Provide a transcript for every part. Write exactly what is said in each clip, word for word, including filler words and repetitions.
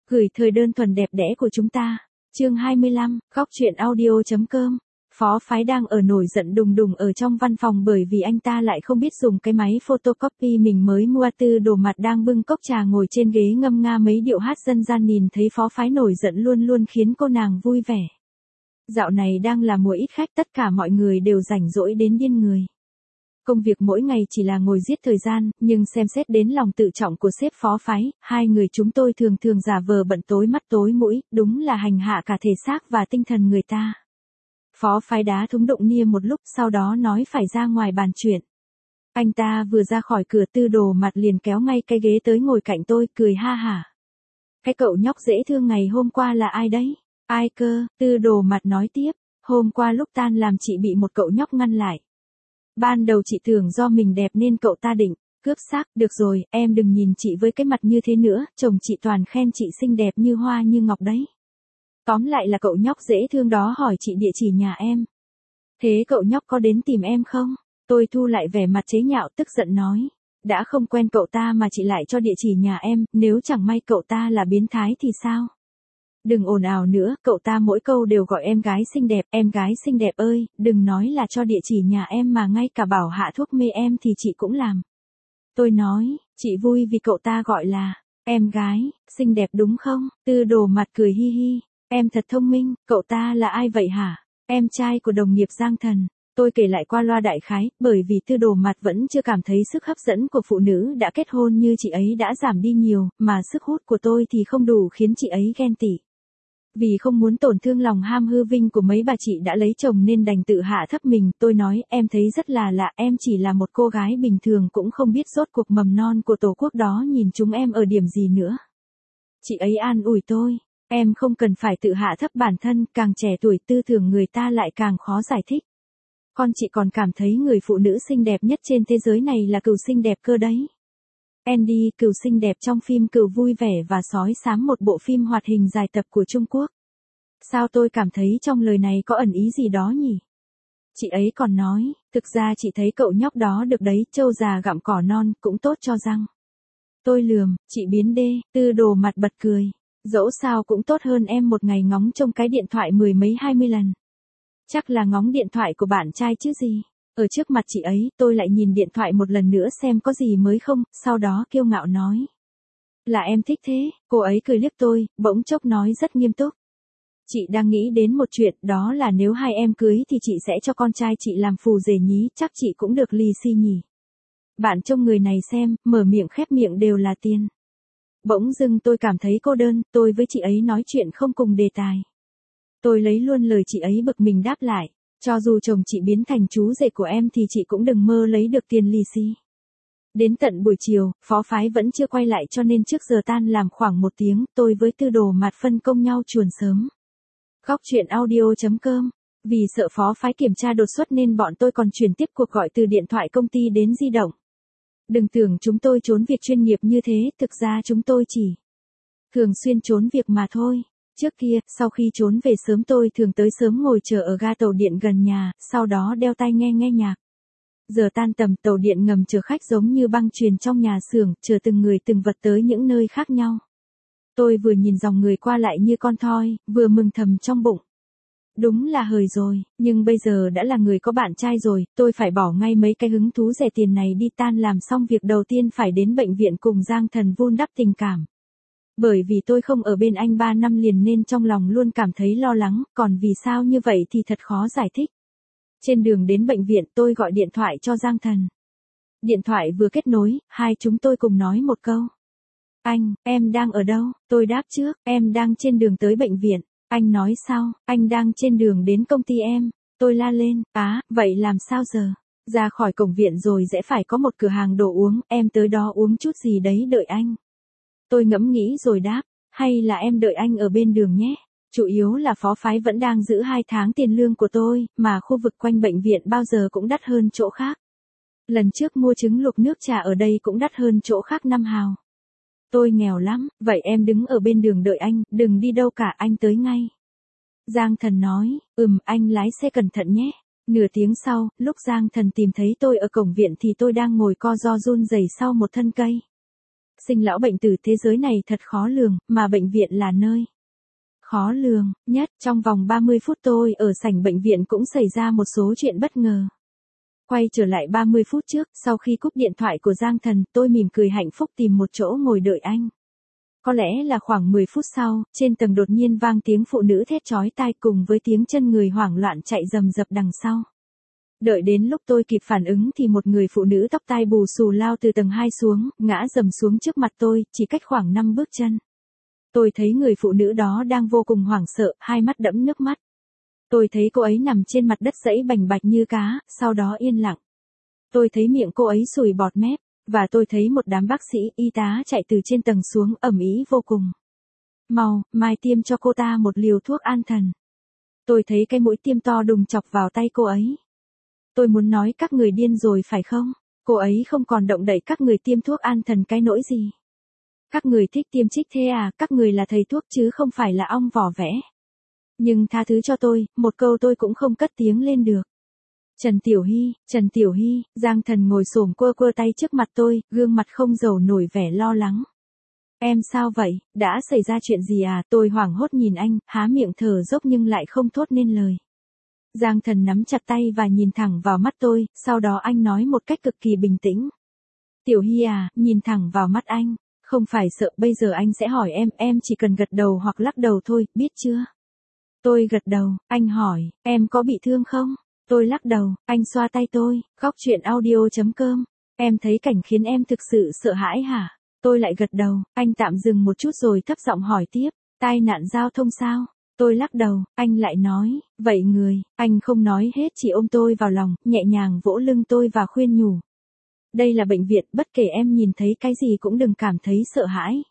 Gửi thời đơn thuần đẹp đẽ của chúng ta. Chương hai mươi lăm, góc chuyện audio.com. Phó phái đang ở nổi giận đùng đùng ở trong văn phòng bởi vì anh ta lại không biết dùng cái máy photocopy mình mới mua. Tư Đồ Mặt đang bưng cốc trà ngồi trên ghế ngâm nga mấy điệu hát dân gian, nhìn thấy phó phái nổi giận luôn luôn khiến cô nàng vui vẻ. Dạo này đang là mùa ít khách, tất cả mọi người đều rảnh rỗi đến điên người. Công việc mỗi ngày chỉ là ngồi giết thời gian, nhưng xem xét đến lòng tự trọng của sếp phó phái, hai người chúng tôi thường thường giả vờ bận tối mắt tối mũi, đúng là hành hạ cả thể xác và tinh thần người ta. Phó phái đá thúng đụng nia một lúc, sau đó nói phải ra ngoài bàn chuyện. Anh ta vừa ra khỏi cửa, Tư Đồ Mặt liền kéo ngay cái ghế tới ngồi cạnh tôi, cười ha hả. Cái cậu nhóc dễ thương ngày hôm qua là ai đấy? Ai cơ? Tư Đồ Mặt nói tiếp, hôm qua lúc tan làm chị bị một cậu nhóc ngăn lại. Ban đầu chị tưởng do mình đẹp nên cậu ta định cướp xác. Được rồi, em đừng nhìn chị với cái mặt như thế nữa, chồng chị toàn khen chị xinh đẹp như hoa như ngọc đấy. Tóm lại là cậu nhóc dễ thương đó hỏi chị địa chỉ nhà em. Thế cậu nhóc có đến tìm em không? Tôi thu lại vẻ mặt chế nhạo, tức giận nói. Đã không quen cậu ta mà chị lại cho địa chỉ nhà em, nếu chẳng may cậu ta là biến thái thì sao? Đừng ồn ào nữa, cậu ta mỗi câu đều gọi em gái xinh đẹp, em gái xinh đẹp ơi, đừng nói là cho địa chỉ nhà em mà ngay cả bảo hạ thuốc mê em thì chị cũng làm. Tôi nói, chị vui vì cậu ta gọi là em gái xinh đẹp đúng không? Tư Đồ Mặt cười hi hi, em thật thông minh, cậu ta là ai vậy hả? Em trai của đồng nghiệp Giang Thần. Tôi kể lại qua loa đại khái, bởi vì Tư Đồ Mặt vẫn chưa cảm thấy sức hấp dẫn của phụ nữ đã kết hôn như chị ấy đã giảm đi nhiều, mà sức hút của tôi thì không đủ khiến chị ấy ghen tị. Vì không muốn tổn thương lòng ham hư vinh của mấy bà chị đã lấy chồng nên đành tự hạ thấp mình. Tôi nói, em thấy rất là lạ, em chỉ là một cô gái bình thường cũng không biết rốt cuộc mầm non của tổ quốc đó nhìn chúng em ở điểm gì nữa. Chị ấy an ủi tôi, em không cần phải tự hạ thấp bản thân, càng trẻ tuổi tư tưởng người ta lại càng khó giải thích. Con chị còn cảm thấy người phụ nữ xinh đẹp nhất trên thế giới này là Cừu xinh đẹp cơ đấy. Andy, Cừu xinh đẹp trong phim Cừu vui vẻ và sói xám, một bộ phim hoạt hình dài tập của Trung Quốc. Sao tôi cảm thấy trong lời này có ẩn ý gì đó nhỉ? Chị ấy còn nói, thực ra chị thấy cậu nhóc đó được đấy, trâu già gặm cỏ non, cũng tốt cho răng. Tôi lườm, chị biến đê. Tư Đồ Mặt bật cười. Dẫu sao cũng tốt hơn em một ngày ngóng trông cái điện thoại mười mấy hai mươi lần. Chắc là ngóng điện thoại của bạn trai chứ gì. Ở trước mặt chị ấy, tôi lại nhìn điện thoại một lần nữa xem có gì mới không, sau đó kiêu ngạo nói. Là em thích thế. Cô ấy cười liếc tôi, bỗng chốc nói rất nghiêm túc. Chị đang nghĩ đến một chuyện, đó là nếu hai em cưới thì chị sẽ cho con trai chị làm phù rể nhí, chắc chị cũng được lì xì nhỉ. Bạn trông người này xem, mở miệng khép miệng đều là tiền. Bỗng dưng tôi cảm thấy cô đơn, tôi với chị ấy nói chuyện không cùng đề tài. Tôi lấy luôn lời chị ấy, bực mình đáp lại. Cho dù chồng chị biến thành chú rể của em thì chị cũng đừng mơ lấy được tiền lì xì. Đến tận buổi chiều, phó phái vẫn chưa quay lại cho nên trước giờ tan làm khoảng một tiếng, tôi với Tư Đồ Mặt phân công nhau chuồn sớm. Góc chuyện audio.com. Vì sợ phó phái kiểm tra đột xuất nên bọn tôi còn chuyển tiếp cuộc gọi từ điện thoại công ty đến di động. Đừng tưởng chúng tôi trốn việc chuyên nghiệp như thế, thực ra chúng tôi chỉ thường xuyên trốn việc mà thôi. Trước kia, sau khi trốn về sớm tôi thường tới sớm ngồi chờ ở ga tàu điện gần nhà, sau đó đeo tai nghe nghe nhạc. Giờ tan tầm, tàu điện ngầm chờ khách giống như băng chuyền trong nhà xưởng, chờ từng người từng vật tới những nơi khác nhau. Tôi vừa nhìn dòng người qua lại như con thoi, vừa mừng thầm trong bụng. Đúng là hời rồi, nhưng bây giờ đã là người có bạn trai rồi, tôi phải bỏ ngay mấy cái hứng thú rẻ tiền này đi. Tan làm xong việc đầu tiên phải đến bệnh viện cùng Giang Thần vun đắp tình cảm. Bởi vì tôi không ở bên anh ba năm liền nên trong lòng luôn cảm thấy lo lắng, còn vì sao như vậy thì thật khó giải thích. Trên đường đến bệnh viện tôi gọi điện thoại cho Giang Thần. Điện thoại vừa kết nối, hai chúng tôi cùng nói một câu. Anh, em đang ở đâu? Tôi đáp trước, em đang trên đường tới bệnh viện. Anh nói sao? Anh đang trên đường đến công ty em. Tôi la lên, á, vậy làm sao giờ? Ra khỏi cổng viện rồi sẽ phải có một cửa hàng đồ uống, em tới đó uống chút gì đấy đợi anh. Tôi ngẫm nghĩ rồi đáp, hay là em đợi anh ở bên đường nhé. Chủ yếu là phó phái vẫn đang giữ hai tháng tiền lương của tôi, mà khu vực quanh bệnh viện bao giờ cũng đắt hơn chỗ khác. Lần trước mua trứng luộc nước trà ở đây cũng đắt hơn chỗ khác năm hào. Tôi nghèo lắm, vậy em đứng ở bên đường đợi anh, đừng đi đâu cả, anh tới ngay. Giang Thần nói, ừm, anh lái xe cẩn thận nhé. Nửa tiếng sau, lúc Giang Thần tìm thấy tôi ở cổng viện thì tôi đang ngồi co ro run rẩy sau một thân cây. Sinh lão bệnh tử thế giới này thật khó lường, mà bệnh viện là nơi khó lường nhất. Trong vòng ba mươi phút tôi ở sảnh bệnh viện cũng xảy ra một số chuyện bất ngờ. Quay trở lại ba mươi phút trước, sau khi cúp điện thoại của Giang Thần, tôi mỉm cười hạnh phúc tìm một chỗ ngồi đợi anh. Có lẽ là khoảng mười phút sau, trên tầng đột nhiên vang tiếng phụ nữ thét chói tai cùng với tiếng chân người hoảng loạn chạy rầm rập đằng sau. Đợi đến lúc tôi kịp phản ứng thì một người phụ nữ tóc tai bù xù lao từ tầng hai xuống, ngã rầm xuống trước mặt tôi, chỉ cách khoảng năm bước chân. Tôi thấy người phụ nữ đó đang vô cùng hoảng sợ, hai mắt đẫm nước mắt. Tôi thấy cô ấy nằm trên mặt đất giãy bành bạch như cá, sau đó yên lặng. Tôi thấy miệng cô ấy sùi bọt mép, và tôi thấy một đám bác sĩ, y tá chạy từ trên tầng xuống ầm ĩ vô cùng. Mau, mai tiêm cho cô ta một liều thuốc an thần. Tôi thấy cái mũi tiêm to đùng chọc vào tay cô ấy. Tôi muốn nói các người điên rồi phải không? Cô ấy không còn động đậy các người tiêm thuốc an thần cái nỗi gì. Các người thích tiêm trích thế à, các người là thầy thuốc chứ không phải là ong vỏ vẽ. Nhưng tha thứ cho tôi, một câu tôi cũng không cất tiếng lên được. Trần Tiểu Hy, Trần Tiểu Hy, Giang Thần ngồi xổm quơ quơ tay trước mặt tôi, gương mặt không giấu nổi vẻ lo lắng. Em sao vậy, đã xảy ra chuyện gì à? Tôi hoảng hốt nhìn anh, há miệng thở dốc nhưng lại không thốt nên lời. Giang Thần nắm chặt tay và nhìn thẳng vào mắt tôi, sau đó anh nói một cách cực kỳ bình tĩnh. Tiểu Hy à, nhìn thẳng vào mắt anh, không phải sợ, bây giờ anh sẽ hỏi em, em chỉ cần gật đầu hoặc lắc đầu thôi, biết chưa? Tôi gật đầu, anh hỏi, em có bị thương không? Tôi lắc đầu, anh xoa tay tôi, khóc chuyện audio chấm com. Em thấy cảnh khiến em thực sự sợ hãi hả? Tôi lại gật đầu, anh tạm dừng một chút rồi thấp giọng hỏi tiếp, tai nạn giao thông sao? Tôi lắc đầu, anh lại nói, vậy người, anh không nói hết chỉ ôm tôi vào lòng, nhẹ nhàng vỗ lưng tôi và khuyên nhủ. Đây là bệnh viện, bất kể em nhìn thấy cái gì cũng đừng cảm thấy sợ hãi.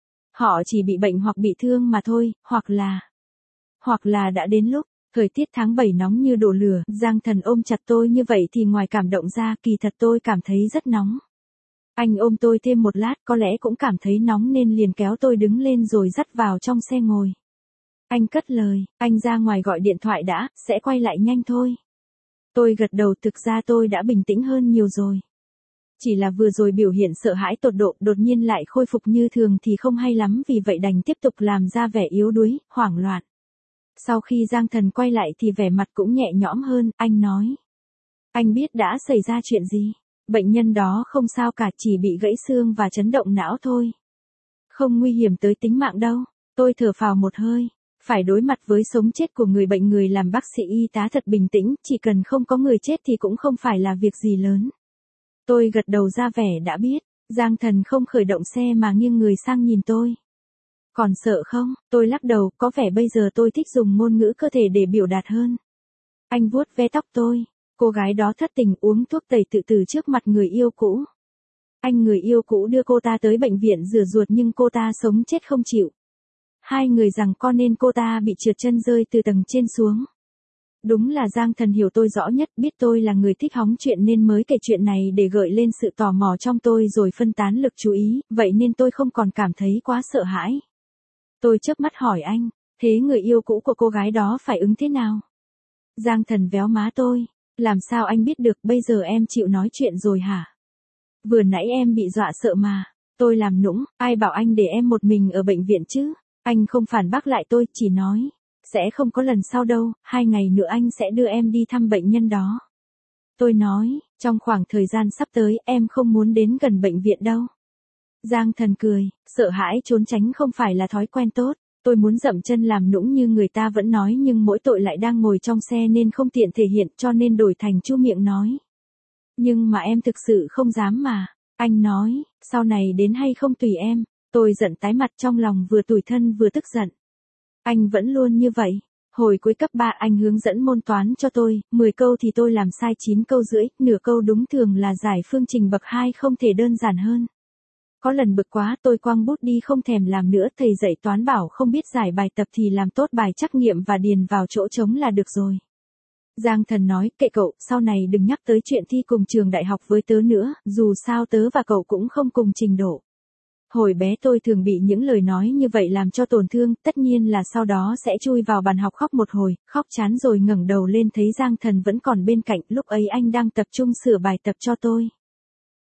Họ chỉ bị bệnh hoặc bị thương mà thôi, hoặc là... Hoặc là đã đến lúc, thời tiết tháng bảy nóng như đổ lửa, Giang Thần ôm chặt tôi như vậy thì ngoài cảm động ra kỳ thật tôi cảm thấy rất nóng. Anh ôm tôi thêm một lát có lẽ cũng cảm thấy nóng nên liền kéo tôi đứng lên rồi dắt vào trong xe ngồi. Anh cất lời, anh ra ngoài gọi điện thoại đã, sẽ quay lại nhanh thôi. Tôi gật đầu, thực ra tôi đã bình tĩnh hơn nhiều rồi. Chỉ là vừa rồi biểu hiện sợ hãi tột độ đột nhiên lại khôi phục như thường thì không hay lắm, vì vậy đành tiếp tục làm ra vẻ yếu đuối, hoảng loạn. Sau khi Giang Thần quay lại thì vẻ mặt cũng nhẹ nhõm hơn, anh nói. Anh biết đã xảy ra chuyện gì. Bệnh nhân đó không sao cả, chỉ bị gãy xương và chấn động não thôi. Không nguy hiểm tới tính mạng đâu. Tôi thở phào một hơi. Phải đối mặt với sống chết của người bệnh, người làm bác sĩ y tá thật bình tĩnh, chỉ cần không có người chết thì cũng không phải là việc gì lớn. Tôi gật đầu ra vẻ đã biết. Giang Thần không khởi động xe mà nghiêng người sang nhìn tôi. Còn sợ không? Tôi lắc đầu, có vẻ bây giờ tôi thích dùng ngôn ngữ cơ thể để biểu đạt hơn. Anh vuốt ve tóc tôi. Cô gái đó thất tình uống thuốc tẩy tự tử trước mặt người yêu cũ. Anh người yêu cũ đưa cô ta tới bệnh viện rửa ruột nhưng cô ta sống chết không chịu. Hai người giằng co nên cô ta bị trượt chân rơi từ tầng trên xuống. Đúng là Giang Thần hiểu tôi rõ nhất, biết tôi là người thích hóng chuyện nên mới kể chuyện này để gợi lên sự tò mò trong tôi rồi phân tán lực chú ý, vậy nên tôi không còn cảm thấy quá sợ hãi. Tôi chớp mắt hỏi anh, thế người yêu cũ của cô gái đó phải ứng thế nào? Giang Thần véo má tôi, làm sao anh biết được, bây giờ em chịu nói chuyện rồi hả? Vừa nãy em bị dọa sợ mà. Tôi làm nũng, ai bảo anh để em một mình ở bệnh viện chứ? Anh không phản bác lại tôi, chỉ nói, sẽ không có lần sau đâu, hai ngày nữa anh sẽ đưa em đi thăm bệnh nhân đó. Tôi nói, trong khoảng thời gian sắp tới em không muốn đến gần bệnh viện đâu. Giang Thần cười, sợ hãi trốn tránh không phải là thói quen tốt. Tôi muốn dậm chân làm nũng như người ta vẫn nói nhưng mỗi tội lại đang ngồi trong xe nên không tiện thể hiện cho nên đổi thành chu miệng nói. Nhưng mà em thực sự không dám mà. Anh nói, sau này đến hay không tùy em. Tôi giận tái mặt, trong lòng vừa tủi thân vừa tức giận. Anh vẫn luôn như vậy. Hồi cuối cấp ba anh hướng dẫn môn toán cho tôi, mười câu thì tôi làm sai chín câu rưỡi, nửa câu đúng, thường là giải phương trình bậc hai không thể đơn giản hơn. Có lần bực quá tôi quăng bút đi không thèm làm nữa, thầy dạy toán bảo không biết giải bài tập thì làm tốt bài trắc nghiệm và điền vào chỗ trống là được rồi. Giang Thần nói, kệ cậu, sau này đừng nhắc tới chuyện thi cùng trường đại học với tớ nữa, dù sao tớ và cậu cũng không cùng trình độ. Hồi bé tôi thường bị những lời nói như vậy làm cho tổn thương, tất nhiên là sau đó sẽ chui vào bàn học khóc một hồi, khóc chán rồi ngẩng đầu lên thấy Giang Thần vẫn còn bên cạnh, lúc ấy anh đang tập trung sửa bài tập cho tôi.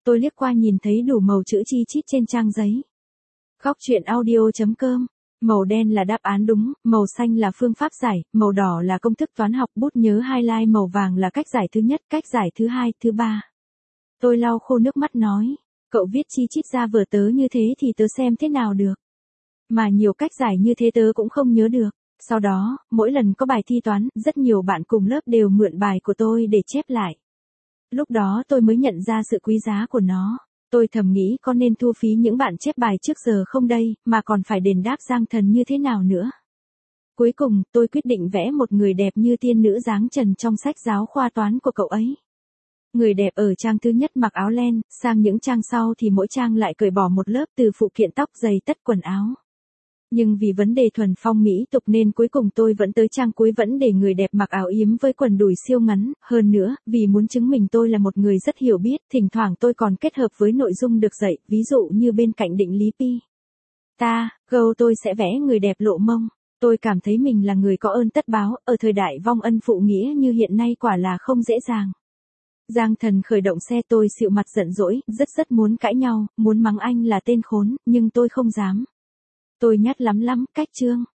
Tôi liếc qua nhìn thấy đủ màu chữ chi chít trên trang giấy. Góc chuyện audio.com. Màu đen là đáp án đúng, màu xanh là phương pháp giải, màu đỏ là công thức toán học, bút nhớ highlight màu vàng là cách giải thứ nhất, cách giải thứ hai, thứ ba. Tôi lau khô nước mắt nói, cậu viết chi chít ra vở tớ như thế thì tớ xem thế nào được. Mà nhiều cách giải như thế tớ cũng không nhớ được. Sau đó, mỗi lần có bài thi toán, rất nhiều bạn cùng lớp đều mượn bài của tôi để chép lại. Lúc đó tôi mới nhận ra sự quý giá của nó. Tôi thầm nghĩ có nên thu phí những bạn chép bài trước giờ không đây, mà còn phải đền đáp Giang Thần như thế nào nữa. Cuối cùng, tôi quyết định vẽ một người đẹp như tiên nữ dáng trần trong sách giáo khoa toán của cậu ấy. Người đẹp ở trang thứ nhất mặc áo len, sang những trang sau thì mỗi trang lại cởi bỏ một lớp từ phụ kiện tóc, giày tất, quần áo. Nhưng vì vấn đề thuần phong mỹ tục nên cuối cùng tôi vẫn tới trang cuối vẫn để người đẹp mặc áo yếm với quần đùi siêu ngắn, hơn nữa, vì muốn chứng minh tôi là một người rất hiểu biết, thỉnh thoảng tôi còn kết hợp với nội dung được dạy, ví dụ như bên cạnh định lý pi. Ta, câu tôi sẽ vẽ người đẹp lộ mông. Tôi cảm thấy mình là người có ơn tất báo, ở thời đại vong ân phụ nghĩa như hiện nay quả là không dễ dàng. Giang Thần khởi động xe, tôi xịu mặt giận dỗi, rất rất muốn cãi nhau, muốn mắng anh là tên khốn, nhưng tôi không dám. Tôi nhát lắm lắm, cách chương.